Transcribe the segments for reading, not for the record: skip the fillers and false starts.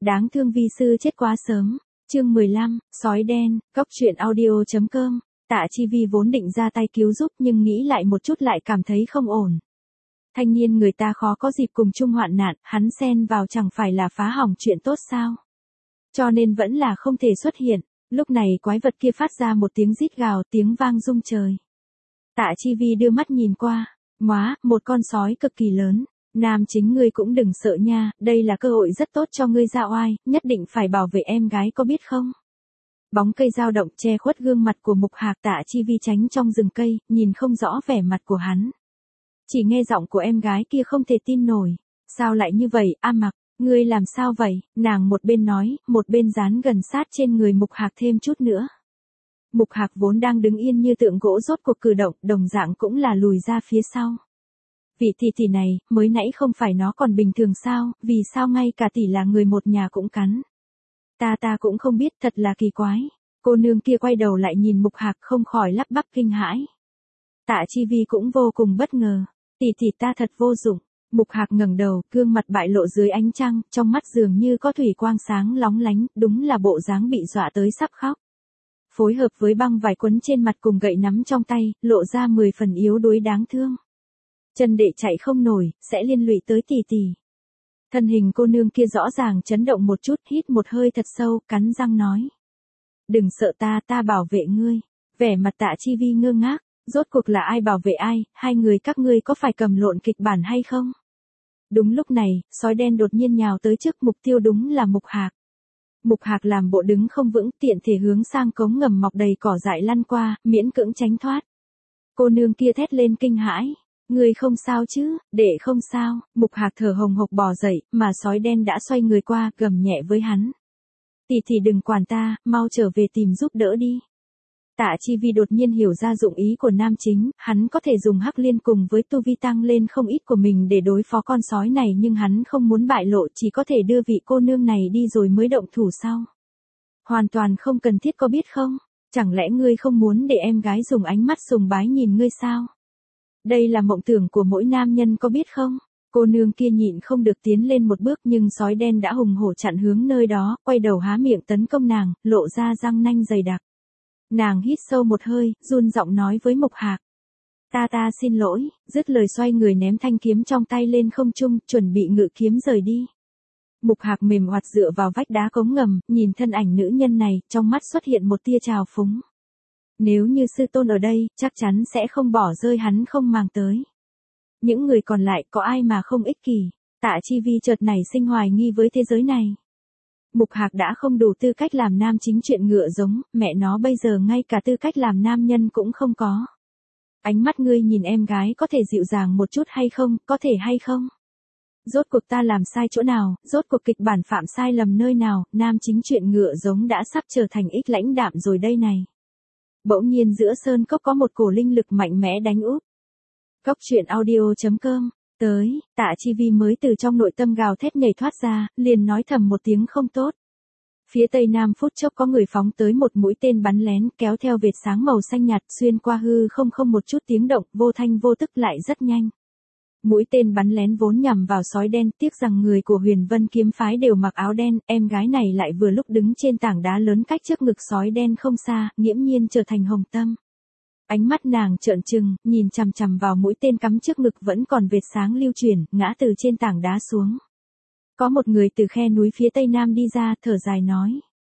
Đáng thương vi sư chết quá sớm. Chương 15, sói đen, cốc truyện audio.com. Tạ Chi Vi vốn định ra tay cứu giúp nhưng nghĩ lại một chút lại cảm thấy không ổn. Thanh niên người ta khó có dịp cùng chung hoạn nạn, hắn xen vào chẳng phải là phá hỏng chuyện tốt sao? Cho nên vẫn là không thể xuất hiện. Lúc này quái vật kia phát ra một tiếng rít gào, tiếng vang rung trời. Tạ Chi Vi đưa mắt nhìn qua. Móa, một con sói cực kỳ lớn. Nam chính ngươi cũng đừng sợ nha, đây là cơ hội rất tốt cho ngươi ra oai, nhất định phải bảo vệ em gái có biết không? Bóng cây dao động che khuất gương mặt của Mục Hạc. Tạ Chi Vi tránh trong rừng cây, nhìn không rõ vẻ mặt của hắn. Chỉ nghe giọng của em gái kia không thể tin nổi. Sao lại như vậy, A Mặc, ngươi làm sao vậy? Nàng một bên nói, một bên dán gần sát trên người Mục Hạc thêm chút nữa. Mục Hạc vốn đang đứng yên như tượng gỗ rốt cuộc cử động, đồng dạng cũng là lùi ra phía sau. Vị tỷ này, mới nãy không phải nó còn bình thường sao, vì sao ngay cả tỷ là người một nhà cũng cắn. Ta cũng không biết, thật là kỳ quái. Cô nương kia quay đầu lại nhìn Mục Hạc không khỏi lắp bắp kinh hãi. Tạ Chi Vi cũng vô cùng bất ngờ. Tỷ ta thật vô dụng. Mục Hạc ngẩng đầu, gương mặt bại lộ dưới ánh trăng, trong mắt dường như có thủy quang sáng lóng lánh, đúng là bộ dáng bị dọa tới sắp khóc. Phối hợp với băng vải quấn trên mặt cùng gậy nắm trong tay, lộ ra 10 phần yếu đuối đáng thương. Chân đệ chạy không nổi, sẽ liên lụy tới tỷ. Thân hình cô nương kia rõ ràng chấn động một chút, hít một hơi thật sâu, cắn răng nói. Đừng sợ ta bảo vệ ngươi. Vẻ mặt Tạ Chi Vi ngơ ngác, rốt cuộc là ai bảo vệ ai, hai người các ngươi có phải cầm lộn kịch bản hay không? Đúng lúc này, sói đen đột nhiên nhào tới trước, mục tiêu đúng là Mục Hạc. Mục Hạc làm bộ đứng không vững, tiện thể hướng sang cống ngầm mọc đầy cỏ dại lăn qua, miễn cưỡng tránh thoát. Cô nương kia thét lên kinh hãi. Ngươi không sao chứ, đệ không sao. Mục Hạc thở hồng hộc bò dậy, mà sói đen đã xoay người qua, gầm nhẹ với hắn. Tỷ đừng quản ta, mau trở về tìm giúp đỡ đi. Tạ Chi Vi đột nhiên hiểu ra dụng ý của nam chính, hắn có thể dùng hắc liên cùng với tu vi tăng lên không ít của mình để đối phó con sói này, nhưng hắn không muốn bại lộ, chỉ có thể đưa vị cô nương này đi rồi mới động thủ sau. Hoàn toàn không cần thiết có biết không? Chẳng lẽ ngươi không muốn để em gái dùng ánh mắt sùng bái nhìn ngươi sao? Đây là mộng tưởng của mỗi nam nhân có biết không? Cô nương kia nhịn không được tiến lên một bước nhưng sói đen đã hùng hổ chặn hướng nơi đó, quay đầu há miệng tấn công nàng, lộ ra răng nanh dày đặc. Nàng hít sâu một hơi, run giọng nói với Mục Hạc. Ta xin lỗi, dứt lời xoay người ném thanh kiếm trong tay lên không trung, chuẩn bị ngự kiếm rời đi. Mục Hạc mềm oặt dựa vào vách đá cống ngầm, nhìn thân ảnh nữ nhân này, trong mắt xuất hiện một tia trào phúng. Nếu như sư tôn ở đây, chắc chắn sẽ không bỏ rơi hắn không màng tới. Những người còn lại có ai mà không ích kỷ. Tạ Chi Vi chợt nảy sinh hoài nghi với thế giới này. Mục Hạc đã không đủ tư cách làm nam chính chuyện ngựa giống, mẹ nó bây giờ ngay cả tư cách làm nam nhân cũng không có. Ánh mắt ngươi nhìn em gái có thể dịu dàng một chút hay không, có thể hay không? Rốt cuộc ta làm sai chỗ nào, rốt cuộc kịch bản phạm sai lầm nơi nào, nam chính chuyện ngựa giống đã sắp trở thành ích lãnh đạm rồi đây này. Bỗng nhiên giữa sơn cốc có một cổ linh lực mạnh mẽ đánh úp. Cốc truyện audio.com. Tới, Tạ Chi Vi mới từ trong nội tâm gào thét nhảy thoát ra, liền nói thầm một tiếng không tốt. Phía tây nam phút chốc có người phóng tới một mũi tên bắn lén, kéo theo vệt sáng màu xanh nhạt xuyên qua hư không một chút tiếng động, vô thanh vô tức lại rất nhanh. Mũi tên bắn lén vốn nhằm vào sói đen, tiếc rằng người của Huyền Vân kiếm phái đều mặc áo đen, em gái này lại vừa lúc đứng trên tảng đá lớn cách trước ngực sói đen không xa, nghiễm nhiên trở thành hồng tâm. Ánh mắt nàng trợn trừng, nhìn chằm chằm vào mũi tên cắm trước ngực vẫn còn vệt sáng lưu chuyển, ngã từ trên tảng đá xuống. Có một người từ khe núi phía tây nam đi ra, thở dài nói.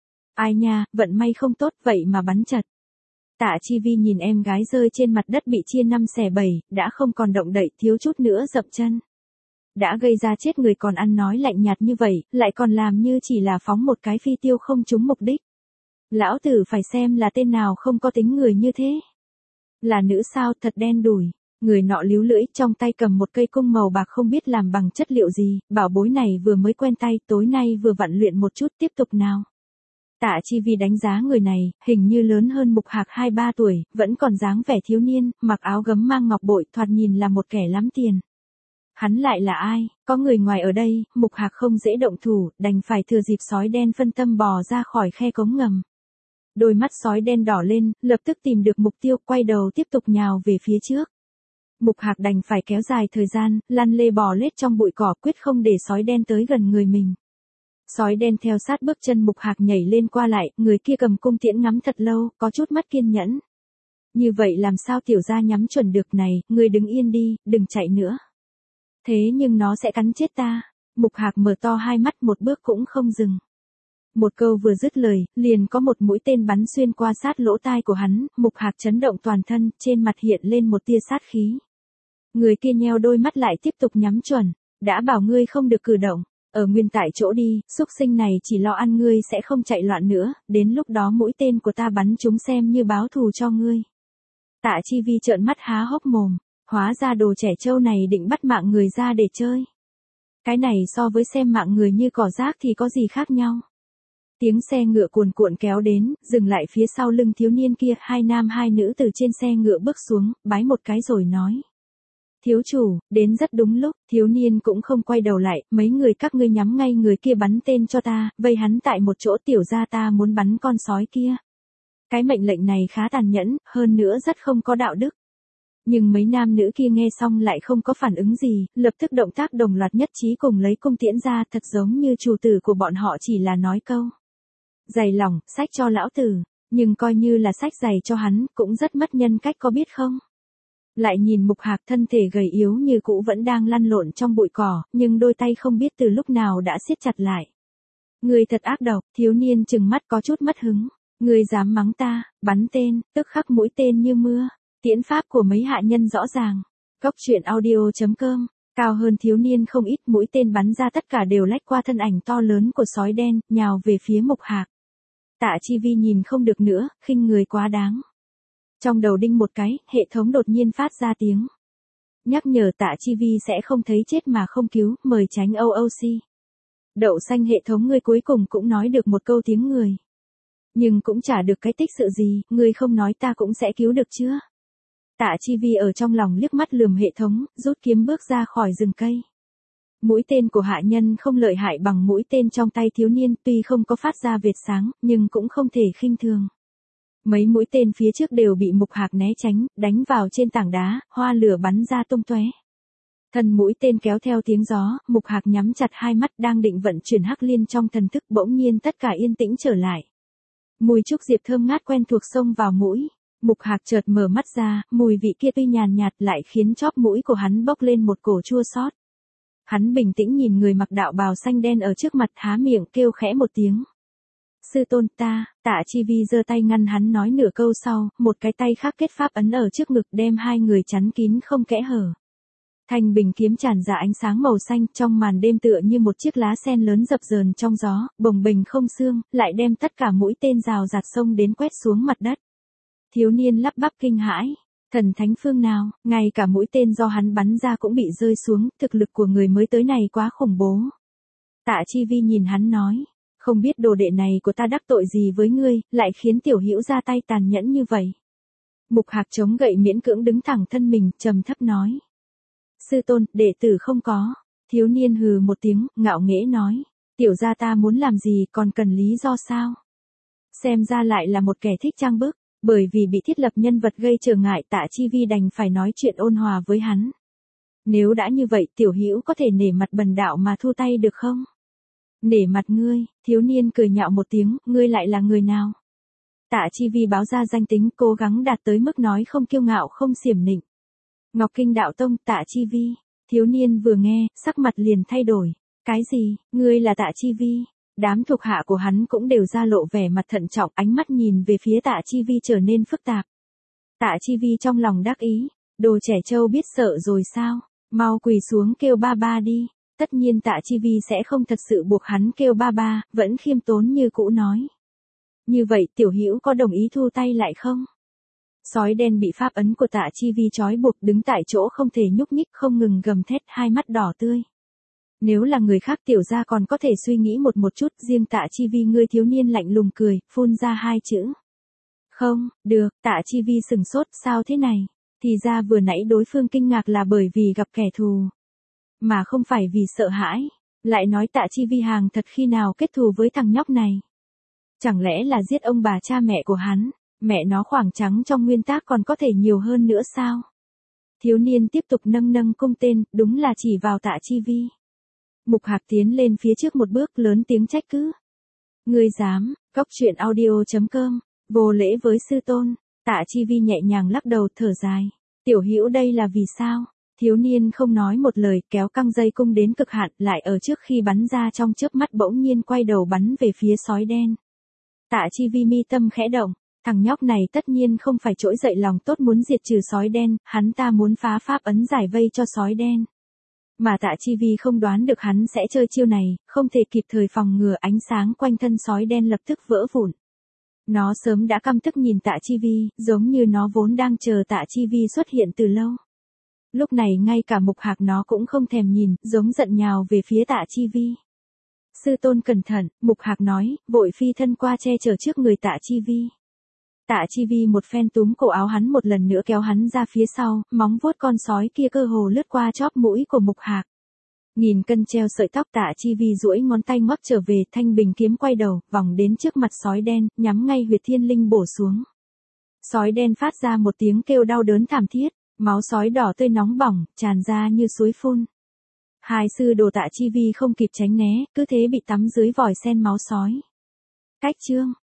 Ai nha, vận may không tốt vậy mà bắn chật. Tạ Chi Vi nhìn em gái rơi trên mặt đất bị chia 5 xẻ 7, đã không còn động đậy, thiếu chút nữa dậm chân. Đã gây ra chết người còn ăn nói lạnh nhạt như vậy, lại còn làm như chỉ là phóng một cái phi tiêu không trúng mục đích. Lão tử phải xem là tên nào không có tính người như thế. Là nữ sao, thật đen đủi. Người nọ líu lưỡi, trong tay cầm một cây cung màu bạc không biết làm bằng chất liệu gì, bảo bối này vừa mới quen tay, tối nay vừa vặn luyện một chút, tiếp tục nào. Tạ Chi Vi đánh giá người này, hình như lớn hơn Mục Hạc 2-3 tuổi, vẫn còn dáng vẻ thiếu niên, mặc áo gấm mang ngọc bội, thoạt nhìn là một kẻ lắm tiền. Hắn lại là ai, có người ngoài ở đây, Mục Hạc không dễ động thủ, đành phải thừa dịp sói đen phân tâm bò ra khỏi khe cống ngầm. Đôi mắt sói đen đỏ lên, lập tức tìm được mục tiêu, quay đầu tiếp tục nhào về phía trước. Mục Hạc đành phải kéo dài thời gian, lăn lê bò lết trong bụi cỏ, quyết không để sói đen tới gần người mình. Sói đen theo sát bước chân Mục Hạc nhảy lên qua lại, người kia cầm cung tiễn ngắm thật lâu, có chút mất kiên nhẫn. Như vậy làm sao tiểu gia nhắm chuẩn được này, ngươi đứng yên đi, đừng chạy nữa. Thế nhưng nó sẽ cắn chết ta. Mục Hạc mở to hai mắt một bước cũng không dừng. Một câu vừa dứt lời, liền có một mũi tên bắn xuyên qua sát lỗ tai của hắn, Mục Hạc chấn động toàn thân, trên mặt hiện lên một tia sát khí. Người kia nheo đôi mắt lại tiếp tục nhắm chuẩn, đã bảo ngươi không được cử động, ở nguyên tại chỗ đi, xúc sinh này chỉ lo ăn ngươi sẽ không chạy loạn nữa, đến lúc đó mũi tên của ta bắn chúng xem như báo thù cho ngươi. Tạ Chi Vi trợn mắt há hốc mồm, hóa ra đồ trẻ trâu này định bắt mạng người ra để chơi. Cái này so với xem mạng người như cỏ rác thì có gì khác nhau. Tiếng xe ngựa cuồn cuộn kéo đến, dừng lại phía sau lưng thiếu niên kia, hai nam hai nữ từ trên xe ngựa bước xuống, bái một cái rồi nói. Thiếu chủ, đến rất đúng lúc, thiếu niên cũng không quay đầu lại, mấy người các ngươi nhắm ngay người kia bắn tên cho ta, vây hắn tại một chỗ tiểu gia ta muốn bắn con sói kia. Cái mệnh lệnh này khá tàn nhẫn, hơn nữa rất không có đạo đức. Nhưng mấy nam nữ kia nghe xong lại không có phản ứng gì, lập tức động tác đồng loạt nhất trí cùng lấy cung tiễn ra, thật giống như chủ tử của bọn họ chỉ là nói câu. Giày lòng, sách cho lão tử, nhưng coi như là sách giày cho hắn, cũng rất mất nhân cách có biết không? Lại nhìn Mục Hạc thân thể gầy yếu như cũ vẫn đang lăn lộn trong bụi cỏ, nhưng đôi tay không biết từ lúc nào đã siết chặt lại. Người thật ác độc, thiếu niên trừng mắt có chút mất hứng. Người dám mắng ta, bắn tên, tức khắc mũi tên như mưa. Tiễn pháp của mấy hạ nhân rõ ràng. Cốc truyện audio.com, cao hơn thiếu niên không ít, mũi tên bắn ra tất cả đều lách qua thân ảnh to lớn của sói đen, nhào về phía Mục Hạc. Tạ Chi Vi nhìn không được nữa, khinh người quá đáng. Trong đầu đinh một cái, hệ thống đột nhiên phát ra tiếng. Nhắc nhở Tạ Chi Vi sẽ không thấy chết mà không cứu, mời tránh OOC. Đậu xanh hệ thống ngươi cuối cùng cũng nói được một câu tiếng người. Nhưng cũng chả được cái tích sự gì, ngươi không nói ta cũng sẽ cứu được chưa? Tạ Chi Vi ở trong lòng liếc mắt lườm hệ thống, rút kiếm bước ra khỏi rừng cây. Mũi tên của hạ nhân không lợi hại bằng mũi tên trong tay thiếu niên, tuy không có phát ra vệt sáng, nhưng cũng không thể khinh thường. Mấy mũi tên phía trước đều bị Mục Hạc né tránh, đánh vào trên tảng đá, hoa lửa bắn ra tung tóe. Thân mũi tên kéo theo tiếng gió, Mục Hạc nhắm chặt hai mắt đang định vận chuyển hắc liên trong thần thức, bỗng nhiên tất cả yên tĩnh trở lại. Mùi trúc diệp thơm ngát quen thuộc xông vào mũi. Mục Hạc chợt mở mắt ra, mùi vị kia tuy nhàn nhạt lại khiến chóp mũi của hắn bốc lên một cổ chua xót. Hắn bình tĩnh nhìn người mặc đạo bào xanh đen ở trước mặt, há miệng kêu khẽ một tiếng. Sư tôn ta, Tạ Chi Vi giơ tay ngăn hắn nói nửa câu sau, một cái tay khác kết pháp ấn ở trước ngực đem hai người chắn kín không kẽ hở. Thanh bình kiếm tràn ra ánh sáng màu xanh, trong màn đêm tựa như một chiếc lá sen lớn dập dờn trong gió, bồng bềnh không xương, lại đem tất cả mũi tên rào rạt xông đến quét xuống mặt đất. Thiếu niên lắp bắp kinh hãi, thần thánh phương nào, ngay cả mũi tên do hắn bắn ra cũng bị rơi xuống, thực lực của người mới tới này quá khủng bố. Tạ Chi Vi nhìn hắn nói, không biết đồ đệ này của ta đắc tội gì với ngươi, lại khiến tiểu hữu ra tay tàn nhẫn như vậy. Mục Hạc chống gậy miễn cưỡng đứng thẳng thân mình, trầm thấp nói. Sư tôn, đệ tử không có. Thiếu niên hừ một tiếng, ngạo nghễ nói. Tiểu gia ta muốn làm gì còn cần lý do sao? Xem ra lại là một kẻ thích trang bức, bởi vì bị thiết lập nhân vật gây trở ngại, Tạ Chi Vi đành phải nói chuyện ôn hòa với hắn. Nếu đã như vậy, tiểu hữu có thể nể mặt bần đạo mà thu tay được không? Nể mặt ngươi, thiếu niên cười nhạo một tiếng, ngươi lại là người nào? Tạ Chi Vi báo ra danh tính, cố gắng đạt tới mức nói không kiêu ngạo không xiểm nịnh. Ngọc Kinh Đạo Tông, Tạ Chi Vi. Thiếu niên vừa nghe, sắc mặt liền thay đổi. Cái gì, ngươi là Tạ Chi Vi? Đám thuộc hạ của hắn cũng đều ra lộ vẻ mặt thận trọng, ánh mắt nhìn về phía Tạ Chi Vi trở nên phức tạp. Tạ Chi Vi trong lòng đắc ý, đồ trẻ trâu biết sợ rồi sao? Mau quỳ xuống kêu ba ba đi. Tất nhiên Tạ Chi Vi sẽ không thật sự buộc hắn kêu ba ba, vẫn khiêm tốn như cũ nói. Như vậy tiểu hữu có đồng ý thu tay lại không? Sói đen bị pháp ấn của Tạ Chi Vi trói buộc đứng tại chỗ không thể nhúc nhích, không ngừng gầm thét, hai mắt đỏ tươi. Nếu là người khác tiểu gia còn có thể suy nghĩ một chút, riêng Tạ Chi Vi ngươi thiếu niên lạnh lùng cười, phun ra hai chữ. Không, được, Tạ Chi Vi sừng sốt, sao thế này? Thì ra vừa nãy đối phương kinh ngạc là bởi vì gặp kẻ thù, mà không phải vì sợ hãi. Lại nói Tạ Chi Vi hàng thật khi nào kết thù với thằng nhóc này? Chẳng lẽ là giết ông bà cha mẹ của hắn? Mẹ nó khoảng trắng trong nguyên tác còn có thể nhiều hơn nữa sao? Thiếu niên tiếp tục nâng cung tên, đúng là chỉ vào Tạ Chi Vi. Mục Hạc tiến lên phía trước một bước lớn tiếng trách cứ. Ngươi dám, cóc truyện audio.com, vô lễ với sư tôn. Tạ Chi Vi nhẹ nhàng lắc đầu thở dài. Tiểu Hữu đây là vì sao? Thiếu niên không nói một lời kéo căng dây cung đến cực hạn lại ở trước khi bắn ra trong chớp mắt bỗng nhiên quay đầu bắn về phía sói đen. Tạ Chi Vi mi tâm khẽ động, thằng nhóc này tất nhiên không phải trỗi dậy lòng tốt muốn diệt trừ sói đen, hắn ta muốn phá pháp ấn giải vây cho sói đen. Mà Tạ Chi Vi không đoán được hắn sẽ chơi chiêu này, không thể kịp thời phòng ngừa ánh sáng quanh thân sói đen lập tức vỡ vụn. Nó sớm đã căm tức nhìn Tạ Chi Vi, giống như nó vốn đang chờ Tạ Chi Vi xuất hiện từ lâu. Lúc này ngay cả Mục Hạc nó cũng không thèm nhìn, giống giận nhào về phía Tạ Chi Vi. Sư tôn cẩn thận, Mục Hạc nói, vội phi thân qua che chở trước người Tạ Chi Vi. Tạ Chi Vi một phen túm cổ áo hắn một lần nữa kéo hắn ra phía sau, móng vuốt con sói kia cơ hồ lướt qua chóp mũi của Mục Hạc. Nghìn cân treo sợi tóc Tạ Chi Vi duỗi ngón tay ngoắc trở về, thanh bình kiếm quay đầu, vòng đến trước mặt sói đen, nhắm ngay huyệt thiên linh bổ xuống. Sói đen phát ra một tiếng kêu đau đớn thảm thiết, máu sói đỏ tươi nóng bỏng, tràn ra như suối phun. Hai sư đồ Tạ Chi Vi không kịp tránh né, cứ thế bị tắm dưới vòi sen máu sói. Cách chương